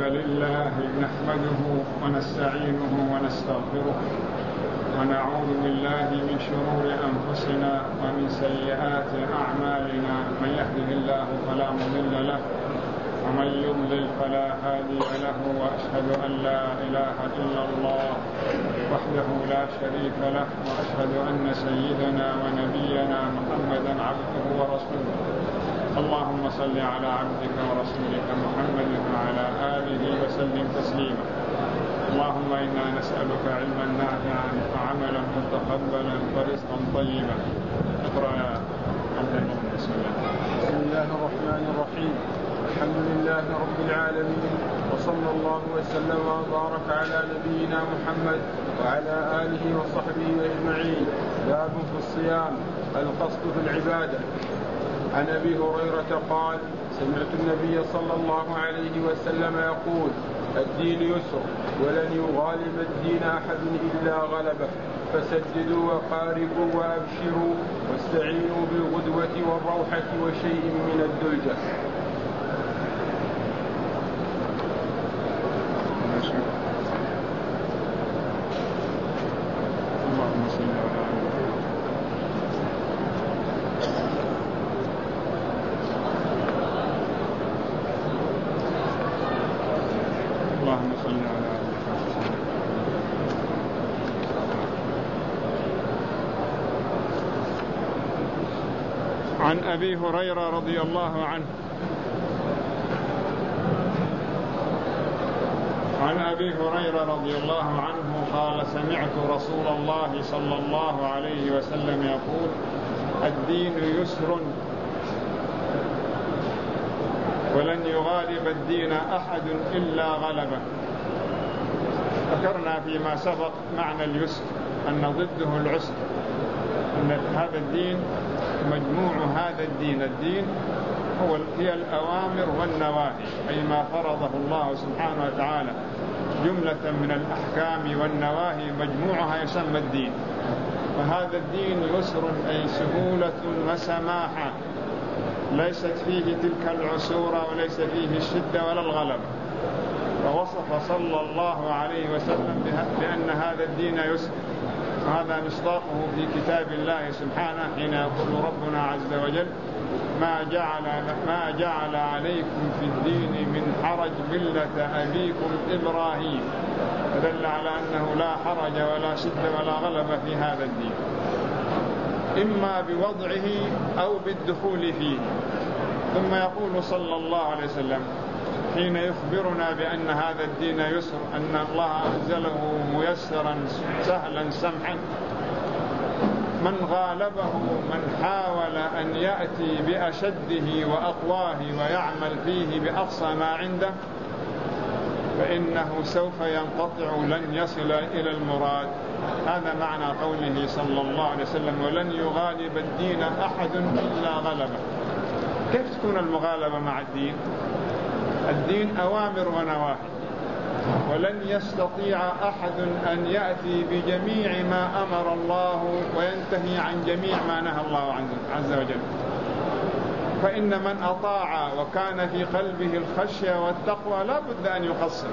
لله نحمده ونستعينه ونستغفره ونعوذ بالله من شرور أنفسنا ومن سيئات أعمالنا. من يهده الله فلا مضل له ومن يضلل فلا هادي له، وأشهد أن لا إله إلا الله وحده لا شريك له، وأشهد أن سيدنا ونبينا محمدا عبده ورسوله. اللهم صل على عبدك ورسولك محمد وعلى آله وسلم تسليما. اللهم إنا نسألك علما نافعا وعملا متقبلا ورزقا طيبا. اقرأ يا عبد الله. بسم الله الرحمن الرحيم. الحمد لله رب العالمين، وصلى الله وسلم وبارك على نبينا محمد وعلى آله وصحبه أجمعين. باب في الصيام، القصد في العبادة. عن أبي هريرة قال: سمعت النبي صلى الله عليه وسلم يقول: الدين يسر ولن يغالب الدين أحد إلا غلبه، فسددوا وقاربوا وأبشروا واستعينوا بالغدوة والروحة وشيء من الدلجة. عن أبي هريرة رضي الله عنه قال: سمعت رسول الله صلى الله عليه وسلم يقول: الدين يسر ولن يغالب الدين أحد إلا غلبه. ذكرنا فيما سبق معنى اليسر أن ضده العسر، أن هذا الدين مجموع هذا الدين هي الأوامر والنواهي، أي ما فرضه الله سبحانه وتعالى جملة من الأحكام والنواهي مجموعها يسمى الدين. فهذا الدين يسر أي سهولة وسماحة، ليست فيه تلك العسورة وليس فيه الشدة ولا الغلبة. فوصف صلى الله عليه وسلم بأن هذا الدين يسر، وهذا مصداقه في كتاب الله سبحانه حين يقول ربنا عز وجل: ما جعل عليكم في الدين من حرج ملة أبيكم إبراهيم. فدل على أنه لا حرج ولا شدة ولا غلبة في هذا الدين، إما بوضعه أو بالدخول فيه. ثم يقول صلى الله عليه وسلم حين يخبرنا بأن هذا الدين يسر أن الله أنزله ميسرا سهلا سمحا: من غالبه من حاول أن يأتي بأشده وأقواه ويعمل فيه بأقصى ما عنده فإنه سوف ينقطع، لن يصل إلى المراد. هذا معنى قوله صلى الله عليه وسلم: ولن يغالب الدين أحد إلا غلبه. كيف تكون المغالبة مع الدين؟ الدين أوامر ونواهي، ولن يستطيع أحد أن يأتي بجميع ما أمر الله وينتهي عن جميع ما نهى الله عنه عز وجل. فإن من أطاع وكان في قلبه الخشية والتقوى لا بد أن يقصر.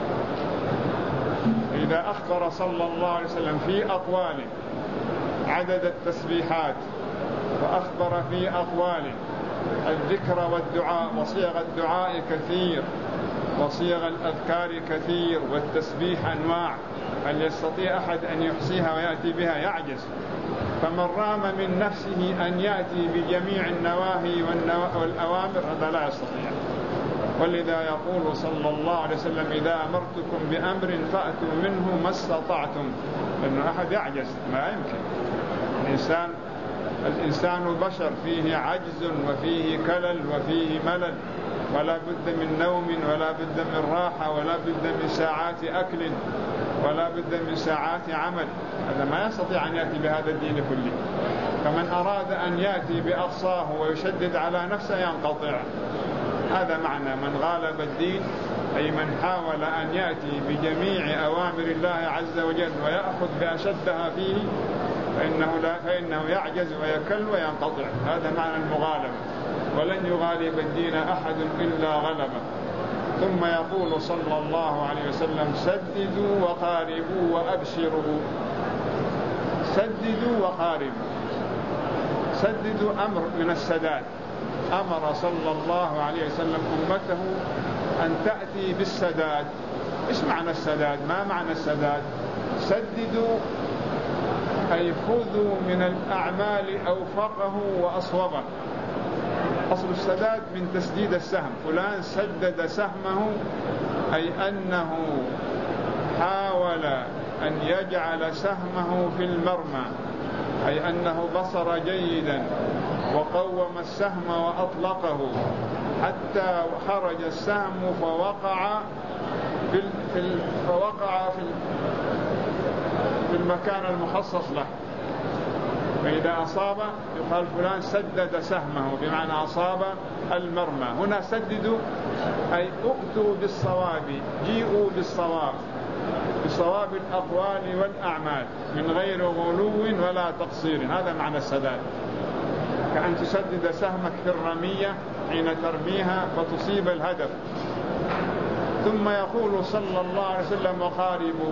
إذا أخبر صلى الله عليه وسلم في أقواله عدد التسبيحات، وأخبر في أقواله الذكر والدعاء، وصيغ الدعاء كثير وصيغ الأذكار كثير، والتسبيح أنواع، هل يستطيع أحد أن يحصيها ويأتي بها؟ يعجز. فمن رام من نفسه أن يأتي بجميع النواهي والأوامر هذا لا يستطيع. ولذا يقول صلى الله عليه وسلم: إذا أمرتكم بأمر فأتوا منه ما استطعتم. لأن أحد يعجز، ما يمكن. الإنسان بشر، فيه عجز وفيه كلل وفيه ملل، ولا بد من نوم ولا بد من راحة ولا بد من ساعات أكل ولا بد من ساعات عمل. هذا ما يستطيع أن يأتي بهذا الدين كله. فمن أراد أن يأتي بأقصاه ويشدد على نفسه ينقطع. هذا معنى من غالب الدين، أي من حاول أن يأتي بجميع أوامر الله عز وجل ويأخذ بأشدها فيه فإنه يعجز ويكل وينقطع. هذا معنى المغالبة. ولن يغالب الدين أحد إلا غلبه. ثم يقول صلى الله عليه وسلم سددوا وقاربوا وأبشروا. سددوا وقاربوا. سددوا أمر من السداد، أمر صلى الله عليه وسلم أمته أن تأتي بالسداد. إيش معنى السداد؟ ما معنى السداد؟ سددوا أي خذوا من الأعمال أوفقه وأصوبه. أصل السداد من تسديد السهم، فلان سدد سهمه أي أنه حاول أن يجعل سهمه في المرمى، أي أنه بصر جيدا وقوم السهم وأطلقه حتى خرج السهم فوقع في المكان المخصص له. فإذا أصاب يقال فلان سدد سهمه، بمعنى أصاب المرمى. هنا سددوا أي أؤتوا بالصواب، جيئوا بالصواب، بصواب الأقوال والأعمال من غير غلو ولا تقصير. هذا معنى السداد، كأن تسدد سهمك في الرمية حين ترميها فتصيب الهدف. ثم يقول صلى الله عليه وسلم وقاربوا.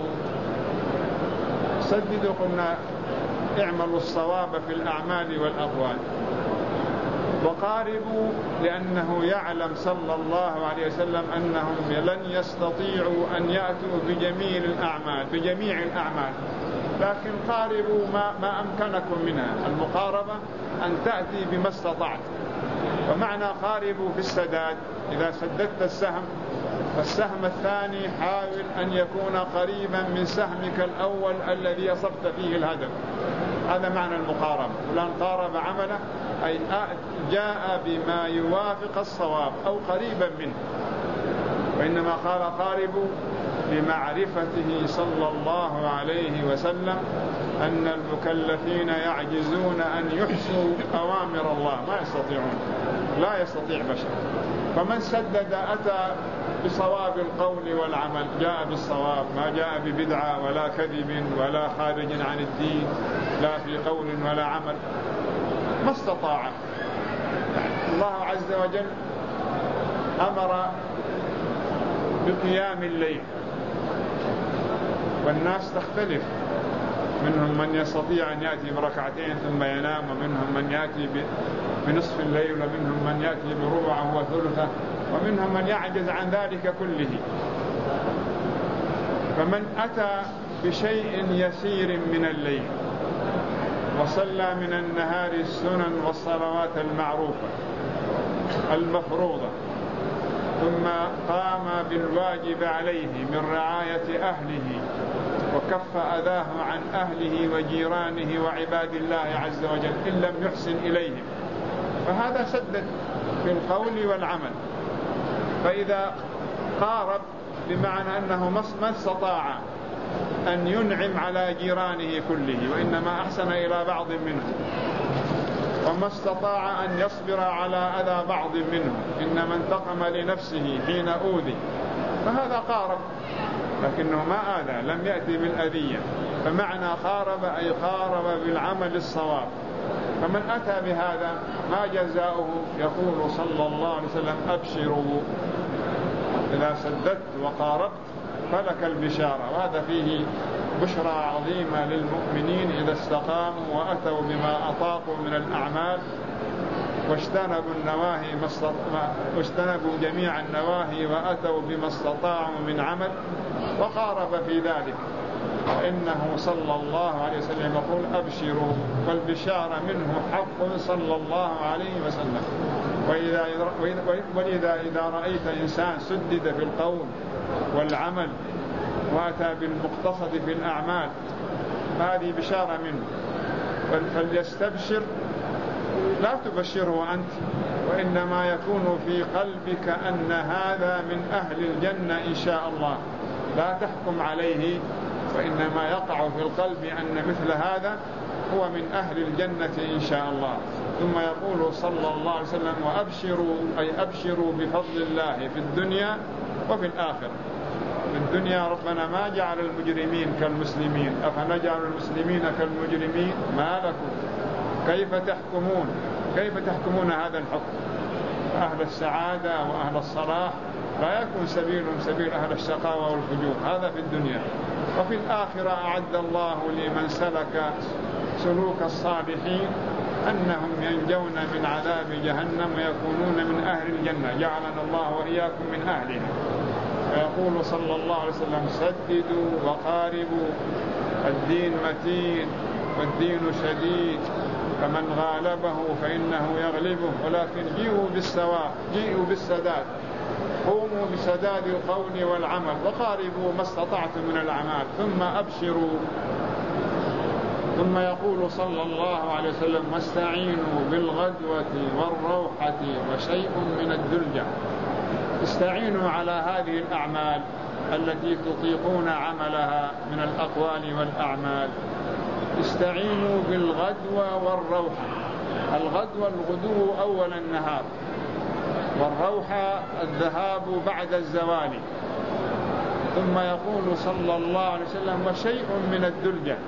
سددوا قلنا اعملوا الصواب في الأعمال والأقوال، وقاربوا لأنه يعلم صلى الله عليه وسلم أنهم لن يستطيعوا أن يأتوا بجميع الأعمال، لكن قاربوا ما أمكنكم منها. المقاربة أن تأتي بما استطعت. ومعنى قاربوا في السداد، إذا سددت السهم فالسهم الثاني حاول أن يكون قريبا من سهمك الأول الذي أصبت فيه الهدف. هذا معنى المقاربة. فلان قارب عمله أي جاء بما يوافق الصواب أو قريبا منه. وإنما قال قاربوا لمعرفته صلى الله عليه وسلم أن المكلفين يعجزون أن يحصوا أوامر الله، ما يستطيعون، لا يستطيع بشر. فمن سدد أتى بصواب القول والعمل، جاء بالصواب، ما جاء ببدعة ولا كذب ولا خارج عن الدين، لا في قول ولا عمل، ما استطاع. الله عز وجل أمر بقيام الليل، والناس تختلف، منهم من يستطيع أن يأتي بركعتين ثم ينام، ومنهم من يأتي بنصف الليل، ومنهم من يأتي بربعه وثلثه، ومنهم من يعجز عن ذلك كله. فمن أتى بشيء يسير من الليل وصلى من النهار السنن والصلوات المعروفة المفروضة، ثم قام بالواجب عليه من رعاية أهله وكف أذاه عن أهله وجيرانه وعباد الله عز وجل إن لم يحسن إليهم، فهذا سدد في القول والعمل. فإذا قارب بمعنى أنه ما استطاع أن ينعم على جيرانه كله، وإنما أحسن إلى بعض منهم، وما استطاع أن يصبر على أذى بعض منهم، إنما انتقم لنفسه حين أوذي، فهذا قارب، لكنه ما آذى، لم يأتي بالأذية. فمعنى قارب أي قارب بالعمل الصواب. فمن أتى بهذا ما جزاؤه؟ يقول صلى الله عليه وسلم أبشروا، إذا سددت وقاربت فلك البشارة. وهذا فيه بشرى عظيمة للمؤمنين إذا استقاموا وأتوا بما أطاقوا من الأعمال واجتنبوا جميع النواهي وأتوا بما استطاعوا من عمل وقارب في ذلك. فإنه صلى الله عليه وسلم يقول أبشروا، والبشارة منه حق صلى الله عليه وسلم. ولذا إذا رأيت إنسان سدد في القول والعمل وأتى بالمقتصد في الأعمال هذه بشارة منه، فليستبشر. لا تبشره أنت، وإنما يكون في قلبك أن هذا من أهل الجنة إن شاء الله، لا تحكم عليه، وإنما يقع في القلب أن مثل هذا هو من أهل الجنة إن شاء الله. ثم يقول صلى الله عليه وسلم وأبشروا، أي أبشروا بفضل الله في الدنيا وفي الآخرة. في الدنيا ربنا ما جعل المجرمين كالمسلمين، أفنجعل المسلمين كالمجرمين؟ ما لكم كيف تحكمون هذا الحكم؟ أهل السعادة وأهل الصلاح لا يكون سبيلهم سبيل أهل الشقاوة والفجور، هذا في الدنيا. وفي الآخرة أعد الله لمن سلك سلوك الصالحين أنهم ينجون من عذاب جهنم ويكونون من أهل الجنة، جعلنا الله وإياكم من أهلها. ويقول صلى الله عليه وسلم: سددوا وقاربوا، الدين متين والدين شديد، فمن غالبه فإنه يغلبه، ولكن جيئوا بالسداد، قوموا بسداد القول والعمل، وقاربوا ما استطعتم من الأعمال، ثم أبشروا. ثم يقول صلى الله عليه وسلم: واستعينوا بالغدوة والروحة وشيء من الدلجة. استعينوا على هذه الأعمال التي تطيقون عملها من الأقوال والأعمال. استعينوا بالغدوة والروحة. الغدوة الغدو أول النهار، والروحة الذهاب بعد الزوال. ثم يقول صلى الله عليه وسلم: وشيء من الدلجة.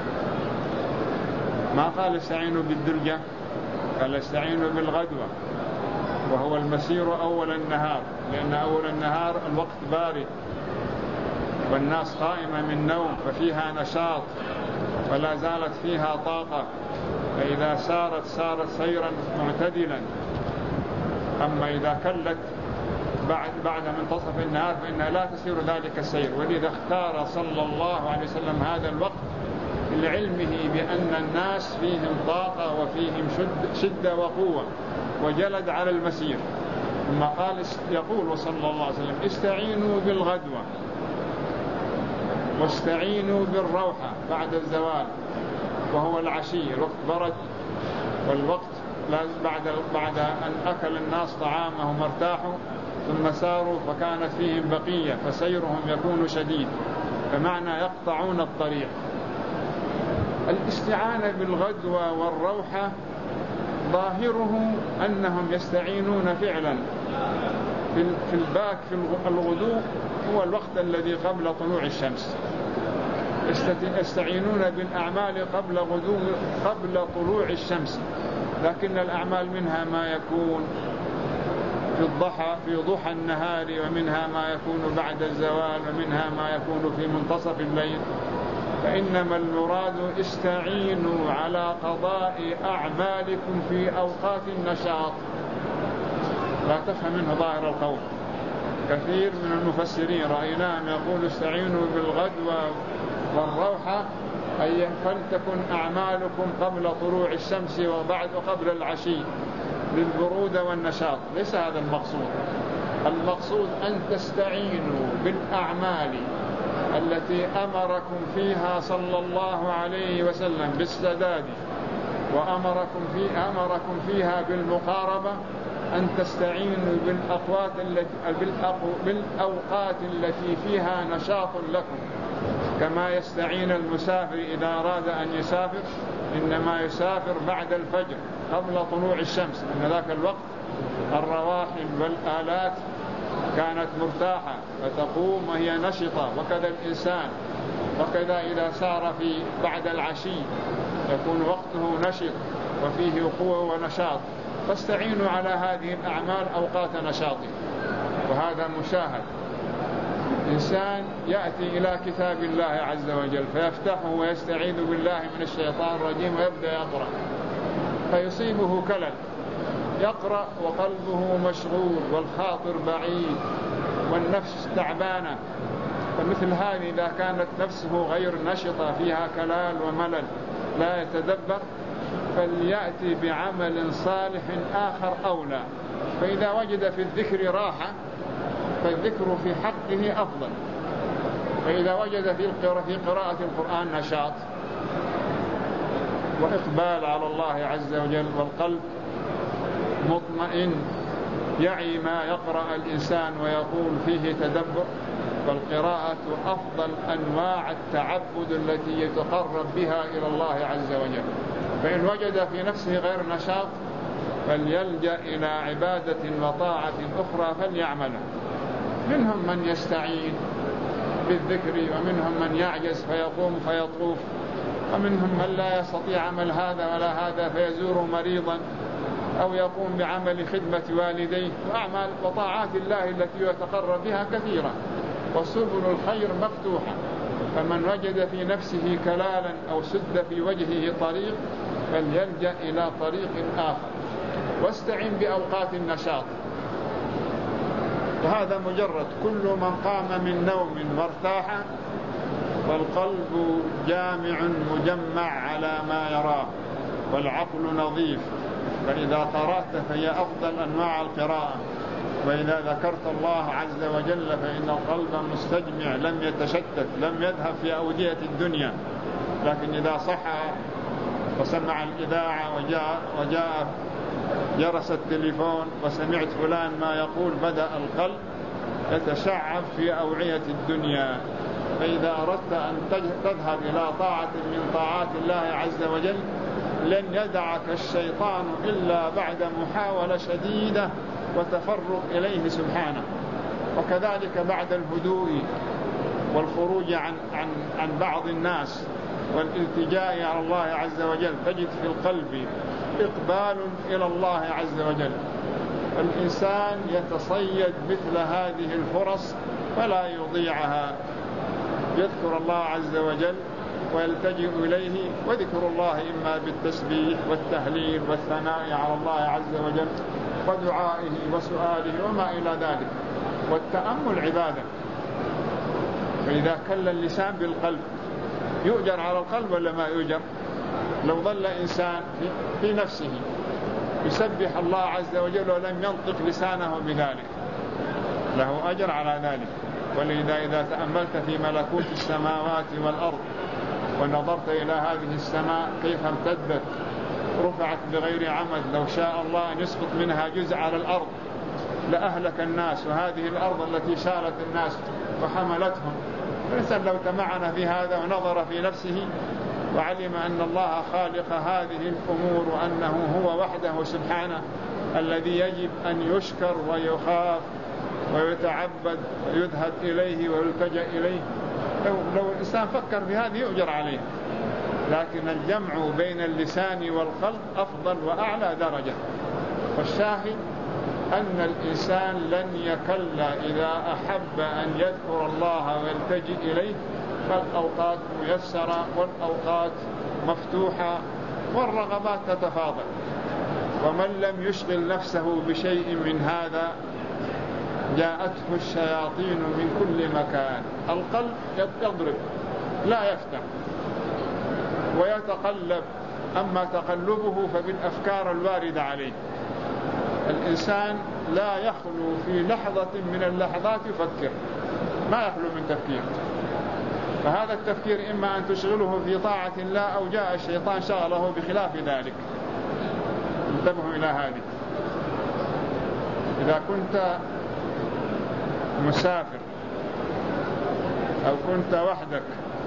ما قال استعينوا بالدلجة، قال استعينوا بالغدوة، وهو المسير أول النهار، لأن أول النهار الوقت بارد والناس قائمة من نوم، ففيها نشاط ولا زالت فيها طاقة، فإذا سارت سيرا معتدلا. أما إذا كلت بعد منتصف النهار فإنها لا تسير ذلك السير. ولذا اختار صلى الله عليه وسلم هذا الوقت لعلمه بأن الناس فيهم طاقة وفيهم شدة وقوة وجلد على المسير. ثم قال يقول صلى الله عليه وسلم: استعينوا بالغدوة واستعينوا بالروحة بعد الزوال، وهو العشي، الوقت برد، والوقت بعد أن أكل الناس طعامهم وارتاحوا ثم ساروا فكانت فيهم بقية، فسيرهم يكون شديد، فمعنى يقطعون الطريق. الاستعانة بالغدوة والروحة ظاهره أنهم يستعينون فعلا في الغدو، هو الوقت الذي قبل طلوع الشمس، يستعينون بالأعمال قبل طلوع الشمس. لكن الأعمال منها ما يكون في ضحى النهار، ومنها ما يكون بعد الزوال، ومنها ما يكون في منتصف الليل. فإنما المراد استعينوا على قضاء أعمالكم في أوقات النشاط. لا تفهم منه ظاهر القول. كثير من المفسرين رأيناهم يقول استعينوا بالغدوة والروحة، أي فلتكن أعمالكم قبل طلوع الشمس وقبل العشي للبرودة والنشاط. ليس هذا المقصود. المقصود أن تستعينوا بالأعمال التي أمركم فيها صلى الله عليه وسلم بالسداد، وأمركم فيها بالمقاربة، أن تستعينوا بالأوقات التي فيها نشاط لكم، كما يستعين المسافر إذا أراد أن يسافر، إنما يسافر بعد الفجر قبل طلوع الشمس، أن ذاك الوقت الرواحل والآلات كانت مرتاحة فتقوم وهي نشطة، وكذا الإنسان، وكذا إذا سار بعد العشي يكون وقته نشط وفيه قوة ونشاط. فاستعينوا على هذه الأعمال أوقات نشاطه. وهذا مشاهد. إنسان يأتي إلى كتاب الله عز وجل فيفتحه ويستعيذ بالله من الشيطان الرجيم ويبدأ يقرأ، فيصيبه كلل، يقرأ وقلبه مشغول والخاطر بعيد والنفس تعبانة. فمثل هذه إذا كانت نفسه غير نشطة فيها كلال وملل لا يتدبر، فليأتي بعمل صالح آخر أولى. فإذا وجد في الذكر راحة فالذكر في حقه أفضل، فإذا وجد في قراءة القرآن نشاط وإقبال على الله عز وجل والقلب مطمئن يعي ما يقرأ الإنسان ويقول فيه تدبر، فالقراءة أفضل أنواع التعبد التي يتقرب بها إلى الله عز وجل. فإن وجد في نفسه غير نشاط فليلجأ إلى عبادة وطاعة أخرى فليعملها. منهم من يستعين بالذكر، ومنهم من يعجز فيقوم فيطوف، ومنهم من لا يستطيع عمل هذا ولا هذا فيزور مريضا، أو يقوم بعمل خدمة والديه، وأعمال وطاعات الله التي يتقرب بها كثيرة، وسبل الخير مفتوحة. فمن وجد في نفسه كلالا أو سد في وجهه طريق فليلجأ إلى طريق آخر، واستعن بأوقات النشاط. وهذا مجرد كل من قام من نوم وارتاح والقلب جامع مجمع على ما يراه والعقل نظيف. فإذا قرأت فهي أفضل أنواع القراءة، وإذا ذكرت الله عز وجل فإن القلب مستجمع لم يتشتت، لم يذهب في أودية الدنيا. لكن إذا صحى وسمع الإذاعة وجاء جرس التليفون وسمعت فلان ما يقول، بدأ القلب يتشعب في أوعية الدنيا. فإذا أردت أن تذهب إلى طاعة من طاعات الله عز وجل لن يدعك الشيطان إلا بعد محاولة شديدة وتفرغ إليه سبحانه. وكذلك بعد الهدوء والخروج عن بعض الناس والالتجاء على الله عز وجل تجد في القلب إقبال إلى الله عز وجل. الإنسان يتصيد مثل هذه الفرص فلا يضيعها، يذكر الله عز وجل ويلتجئ إليه. وذكر الله إما بالتسبيح والتهليل والثناء على الله عز وجل ودعائه وسؤاله وما إلى ذلك. والتأمل عبادة. فإذا كل اللسان بالقلب يؤجر على القلب ولا ما يؤجر؟ لو ظل إنسان في نفسه يسبح الله عز وجل ولم ينطق لسانه بذلك له أجر على ذلك. ولذا إذا تأملت في ملكوت السماوات والأرض ونظرت إلى هذه السماء كيف امتدت رفعت بغير عمد، لو شاء الله أن يسقط منها جزء على الأرض لأهلك الناس. وهذه الأرض التي شالت الناس وحملتهم. الإنسان لو تمعن في هذا ونظر في نفسه وعلم أن الله خالق هذه الأمور وأنه هو وحده سبحانه الذي يجب أن يشكر ويخاف ويتعبد ويذهب إليه ويلتجأ إليه، لو الإنسان فكر في هذه يؤجر عليه. لكن الجمع بين اللسان والقلب أفضل وأعلى درجة. والشاهد أن الإنسان لن يكل إذا أحب أن يذكر الله ويلتجئ إليه، فالأوقات ميسرة والأوقات مفتوحة والرغبات تتفاضل. ومن لم يشغل نفسه بشيء من هذا جاءته الشياطين من كل مكان. القلب يضرب لا يفتح ويتقلب، أما تقلبه فبالأفكار الواردة عليه. الإنسان لا يخلو في لحظة من اللحظات يفكر، ما يخلو من تفكير. فهذا التفكير إما أن تشغله في طاعة الله أو جاء الشيطان شغله بخلاف ذلك. انتبهوا إلى هذه. إذا كنت مسافر أو كنت وحدك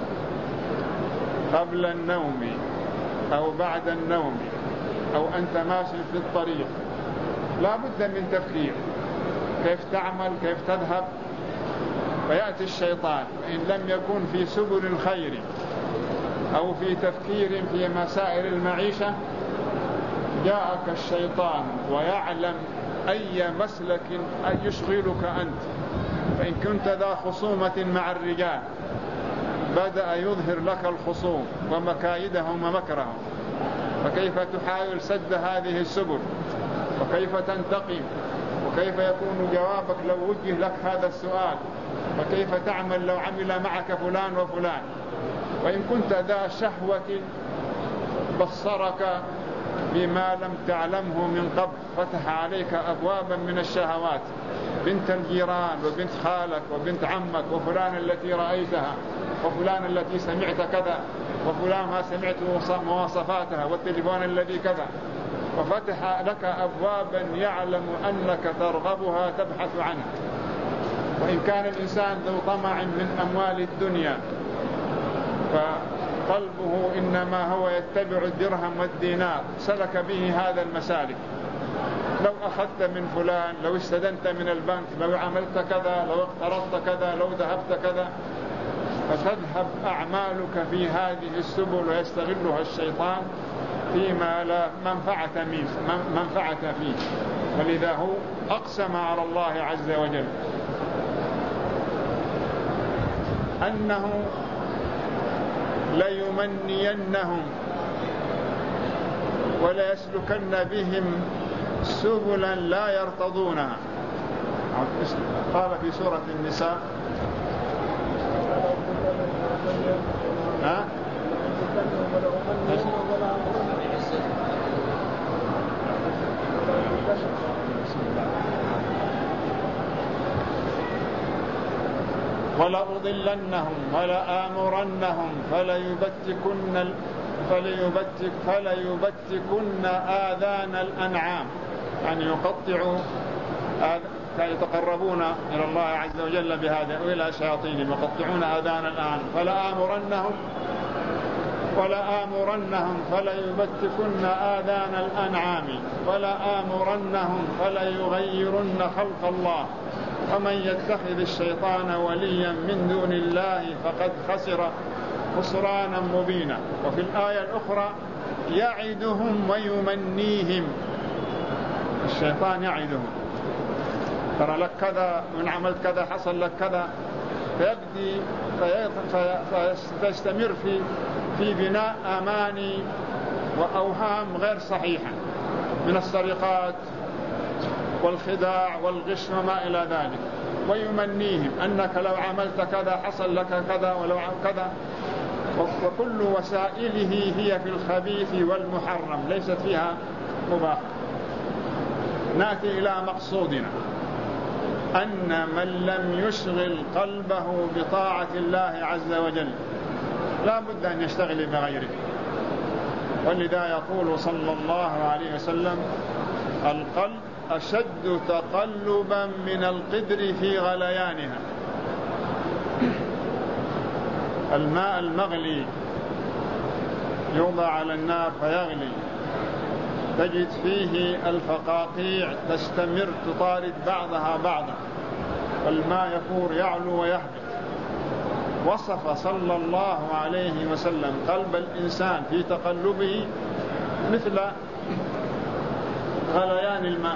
قبل النوم أو بعد النوم أو أنت ماشي في الطريق لا بد من تفكير كيف تعمل كيف تذهب. فيأتي الشيطان إن لم يكن في سبل الخير أو في تفكير في مسائل المعيشة جاءك الشيطان ويعلم أي مسلك يشغلك أنت. فإن كنت ذا خصومة مع الرجال بدأ يظهر لك الخصوم ومكايدهم ومكرهم، فكيف تحاول سد هذه السبل وكيف تنتقم وكيف يكون جوابك لو وجه لك هذا السؤال وكيف تعمل لو عمل معك فلان وفلان. وإن كنت ذا شهوة بصرك بما لم تعلمه من قبل فتح عليك أبوابا من الشهوات، بنت الجيران وبنت خالك وبنت عمك وفلان التي رأيتها وفلان التي سمعت كذا وفلان ما سمعت مواصفاتها والتليفون الذي كذا، وفتح لك أبوابا يعلم أنك ترغبها تبحث عنها. وإن كان الإنسان ذو طمع من أموال الدنيا فقلبه إنما هو يتبع الدرهم والدينار، سلك به هذا المسالك. لو أخذت من فلان، لو استدنت من البنك، لو عملت كذا، لو اقترضت كذا، لو ذهبت كذا، فتذهب أعمالك في هذه السبل ويستغلها الشيطان فيما لا منفعة فيه، ولذا هو أقسم على الله عز وجل أنه ليمنينهم وليسلكن بهم سبلا لا يرتضونها. قال في سورة النساء ولأضلنهم ولآمرنهم فليبتكن آذان الأنعام، يعني يقطعوا يتقربون إلى الله عز وجل بهذا وإلى شياطينهم يقطعون آذان الأنعام. ولآمرنهم فليبتكن آذان الأنعام ولآمرنهم فليغيرن خلق الله ومن يتخذ الشيطان وليا من دون الله فقد خسر خسرانا مبينا. وفي الآية الأخرى يعدهم ويمنيهم، الشيطان يعدهم، ترى لك كذا وإن عملت كذا حصل لك كذا، فيستمر في بناء أماني وأوهام غير صحيحة من السرقات والخداع والغش وما إلى ذلك، ويمنيهم أنك لو عملت كذا حصل لك كذا ولو كذا، وكل وسائله هي في الخبيث والمحرم ليست فيها مباح. نأتي إلى مقصودنا، أن من لم يشغل قلبه بطاعة الله عز وجل لا بد أن يشتغل بغيره. ولذا يقول صلى الله عليه وسلم: القلب أشد تقلبا من القدر في غليانها. الماء المغلي يوضع على النار فيغلي، تجد فيه الفقاقيع تستمر تطارد بعضها بعضا، والماء يفور يعلو ويهبط. وصف صلى الله عليه وسلم قلب الإنسان في تقلبه مثل غليان الماء.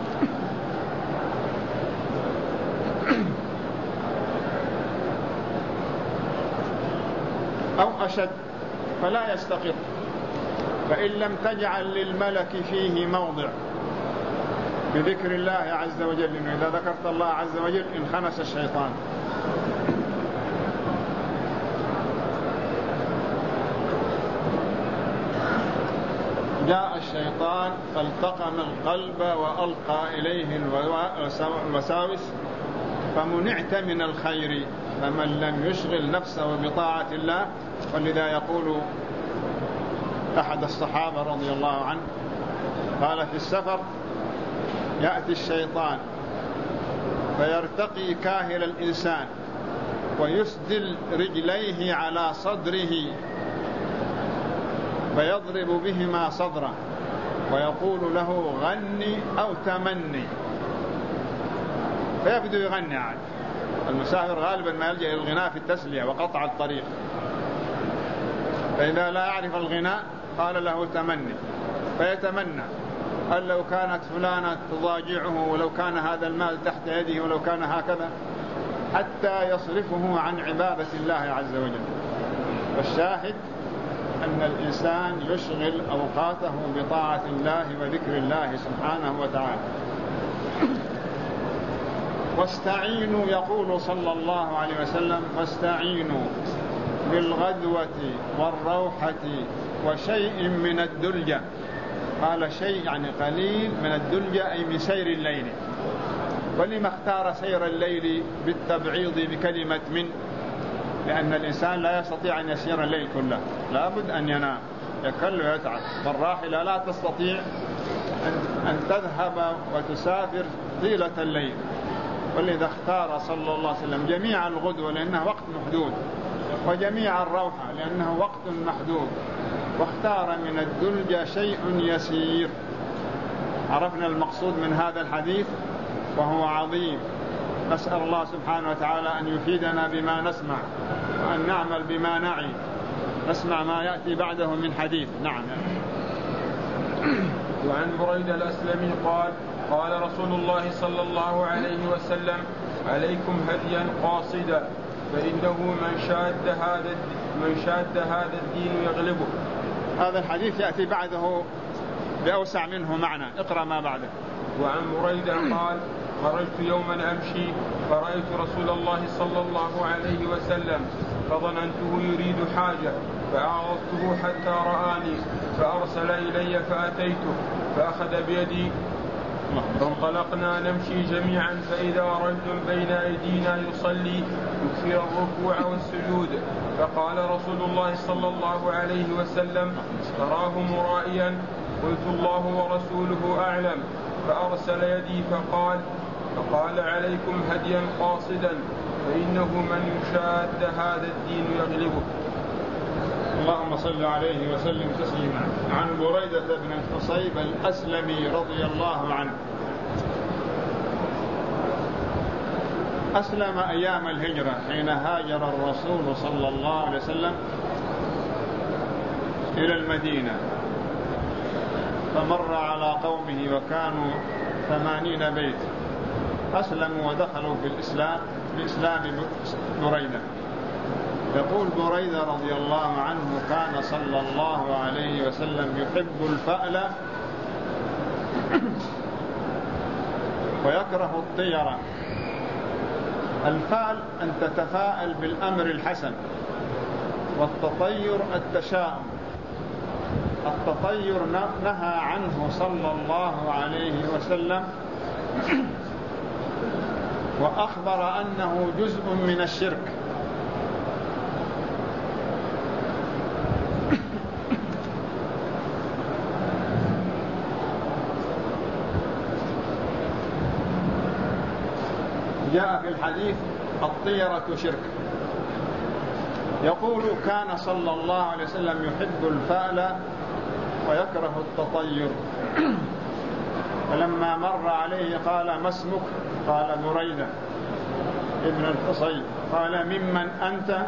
أو أشد، فلا يستقر، فإن لم تجعل للملك فيه موضع بذكر الله عز وجل، إنه إذا ذكرت الله عز وجل انخنس الشيطان. جاء الشيطان فالتقم القلب وألقى إليه الوساوس فمنعت من الخير، فمن لم يشغل نفسه بطاعة الله. ولذا يقول أحد الصحابة رضي الله عنه قال: في السفر يأتي الشيطان فيرتقي كاهل الإنسان ويسدل رجليه على صدره فيضرب بهما صدره ويقول له: غني أو تمني، فيبدو يغني عاد. المسافر غالبا ما يلجأ إلى الغناء في التسلية وقطع الطريق، فإذا لا يعرف الغناء قال له تمني، فيتمنى قال: لو كانت فلانة تضاجعه، ولو كان هذا المال تحت يده، ولو كان هكذا، حتى يصرفه عن عبادة الله عز وجل. والشاهد أن الإنسان يشغل أوقاته بطاعة الله وذكر الله سبحانه وتعالى. واستعينوا، يقول صلى الله عليه وسلم: واستعينوا بالغدوة والروحة وشيء من الدلجة. قال شيء يعني قليل من الدلجة، أي من سير الليل. ولما اختار سير الليل بالتبعيض بكلمة من؟ لأن الإنسان لا يستطيع أن يسير الليل كله، لا بد أن ينام، يكل ويتعب. فالراحلة لا تستطيع أن تذهب وتسافر طيلة الليل. ولذا اختار صلى الله عليه وسلم جميع الغدوة لأنه وقت محدود، وجميع الروحة لأنه وقت محدود، واختار من الدلجة شيء يسير. عرفنا المقصود من هذا الحديث وهو عظيم. نسأل الله سبحانه وتعالى أن يفيدنا بما نسمع وأن نعمل بما نعي. نسمع ما يأتي بعده من حديث. نعم. وعن بريدة الأسلمي قال قال رسول الله صلى الله عليه وسلم عليكم هديا قاصدا فإنه من شاد هذا الدين يغلبه. هذا الحديث يأتي بعده بأوسع منه معنى. اقرأ ما بعده. وعن بريدة قال خرجت يوما أمشي فرأيت رسول الله صلى الله عليه وسلم فظننته يريد حاجة فأعرضته حتى رآني فأرسل إلي فأتيته فأخذ بيدي فانطلقنا نمشي جميعا فإذا رجل بين أيدينا يصلي يكثر الركوع والسجود فقال رسول الله صلى الله عليه وسلم تراه مرائيا قلت الله ورسوله أعلم فأرسل يدي فقال عليكم هديا قاصدا فإنه من يشاد هذا الدين يغلبه. اللهم صل عليه وسلم تسليما. عن بريدة بن الحصيب الأسلمي رضي الله عنه أسلم أيام الهجرة حين هاجر الرسول صلى الله عليه وسلم إلى المدينة فمر على قومه وكانوا 80 بيت أسلموا ودخلوا في الإسلام بإسلام بريدة. يقول بريدة رضي الله عنه كان صلى الله عليه وسلم يحب الفأل ويكره الطيرة. الفأل أن تتفاءل بالأمر الحسن والتطير التشاؤم. التطير نهى عنه صلى الله عليه وسلم وأخبر أنه جزء من الشرك. جاء في الحديث الطيرة شرك. يقول كان صلى الله عليه وسلم يحب الفأل ويكره التطير. فلما مر عليه قال ما اسمك؟ قال بريدة ابن الحصيب. قال ممن أنت؟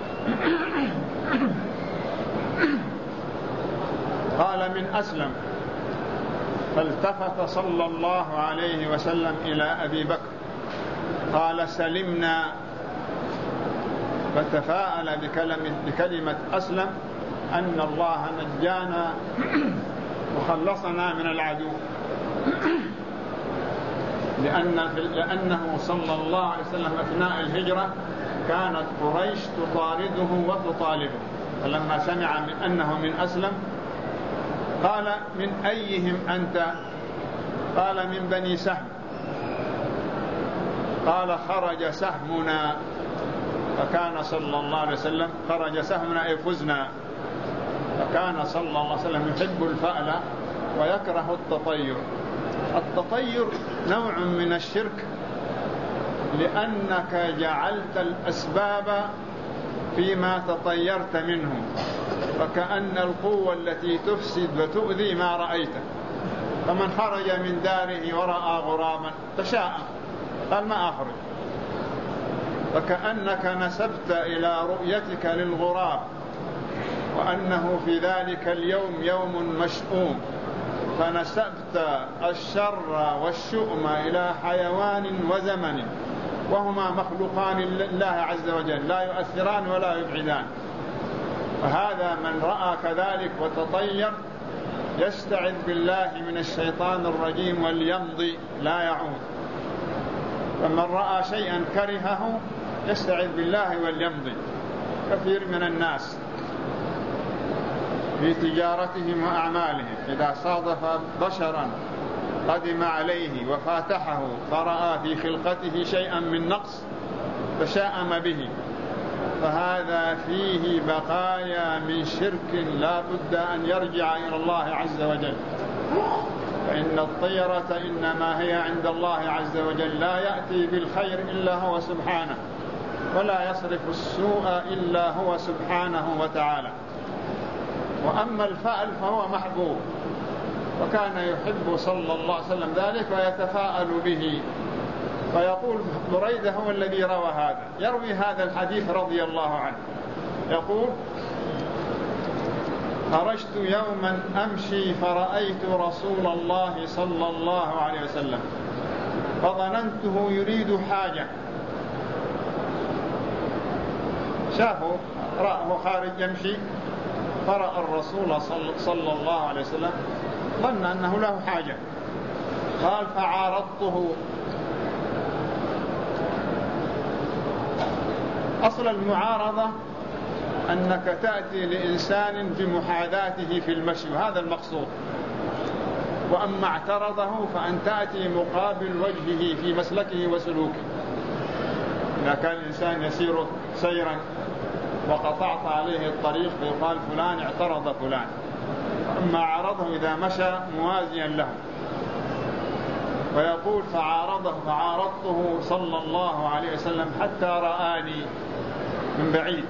قال من أسلم. فالتفت صلى الله عليه وسلم إلى أبي بكر قال سلمنا. فتفاءل بكلمة أسلم أن الله نجانا وخلصنا من العدو، لأنه صلى الله عليه وسلم أثناء الهجرة كانت قريش تطارده وتطالبه. فلما سمع من أنه من أسلم قال من أيهم أنت؟ قال من بني سهم. قال خرج سهمنا. فكان صلى الله عليه وسلم خرج سهمنا أي فزنا. فكان صلى الله عليه وسلم يحب الفأل ويكره التطير. التطير نوع من الشرك لأنك جعلت الأسباب فيما تطيرت منه، فكأن القوة التي تفسد وتؤذي ما رأيته. فمن خرج من داره ورأى غرابا تشاءم قال ما أخرج، فكأنك نسبت إلى رؤيتك للغراب وأنه في ذلك اليوم يوم مشؤوم، فنسبت الشر والشؤم إلى حيوان وزمن، وهما مخلوقان لله عز وجل لا يؤثران ولا يبعدان. فهذا من رأى كذلك وتطير يستعذ بالله من الشيطان الرجيم وليمضي لا يعود. فمن رأى شيئا كرهه يستعذ بالله وليمضي. كثير من الناس في تجارتهم وأعمالهم إذا صادف بشرا قدم عليه وفاتحه فرأى في خلقته شيئا من نقص فشاءم به، فهذا فيه بقايا من شرك لا بد أن يرجع إلى الله عز وجل. فإن الطيرة إنما هي عند الله عز وجل، لا يأتي بالخير إلا هو سبحانه، ولا يصرف السوء إلا هو سبحانه وتعالى. وأما الفأل فهو محبوب، وكان يحب صلى الله عليه وسلم ذلك ويتفاءل به. فيقول بريدة هو الذي روى هذا، يروي هذا الحديث رضي الله عنه. يقول خرجت يوما أمشي فرأيت رسول الله صلى الله عليه وسلم فظننته يريد حاجة. شافه رأه خارج يمشي فرأى الرسول صلى الله عليه وسلم ظن أنه له حاجة. قال فعارضته. أصل المعارضة أنك تأتي لإنسان بمحاذاته في المشي وهذا المقصود، وأما اعترضه فأن تأتي مقابل وجهه في مسلكه وسلوكه. إذا كان الإنسان يسير سيرا وقطعت عليه الطريق يقال فلان اعترض فلان، أما عارضه إذا مشى موازيا له. ويقول فعارضته صلى الله عليه وسلم حتى رآني من بعيد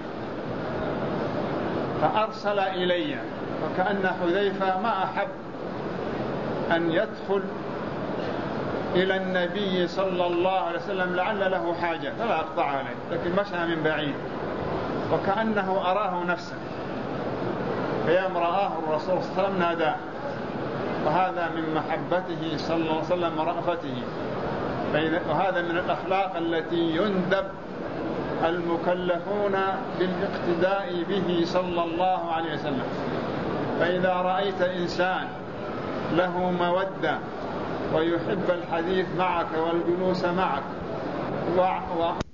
فأرسل إلي، وكأن حذيفة ما أحب أن يدخل إلى النبي صلى الله عليه وسلم لعل له حاجة فلا أقطع عليه، لكن مشى من بعيد وكأنه أراه نفسه. فيوم رآه الرسول صلى الله عليه وسلم ناداه، وهذا من محبته صلى الله عليه وسلم ورأفته. وهذا من الأخلاق التي يندب المكلفون بالاقتداء به صلى الله عليه وسلم. فإذا رأيت إنسان له مودة ويحب الحديث معك والجلوس معك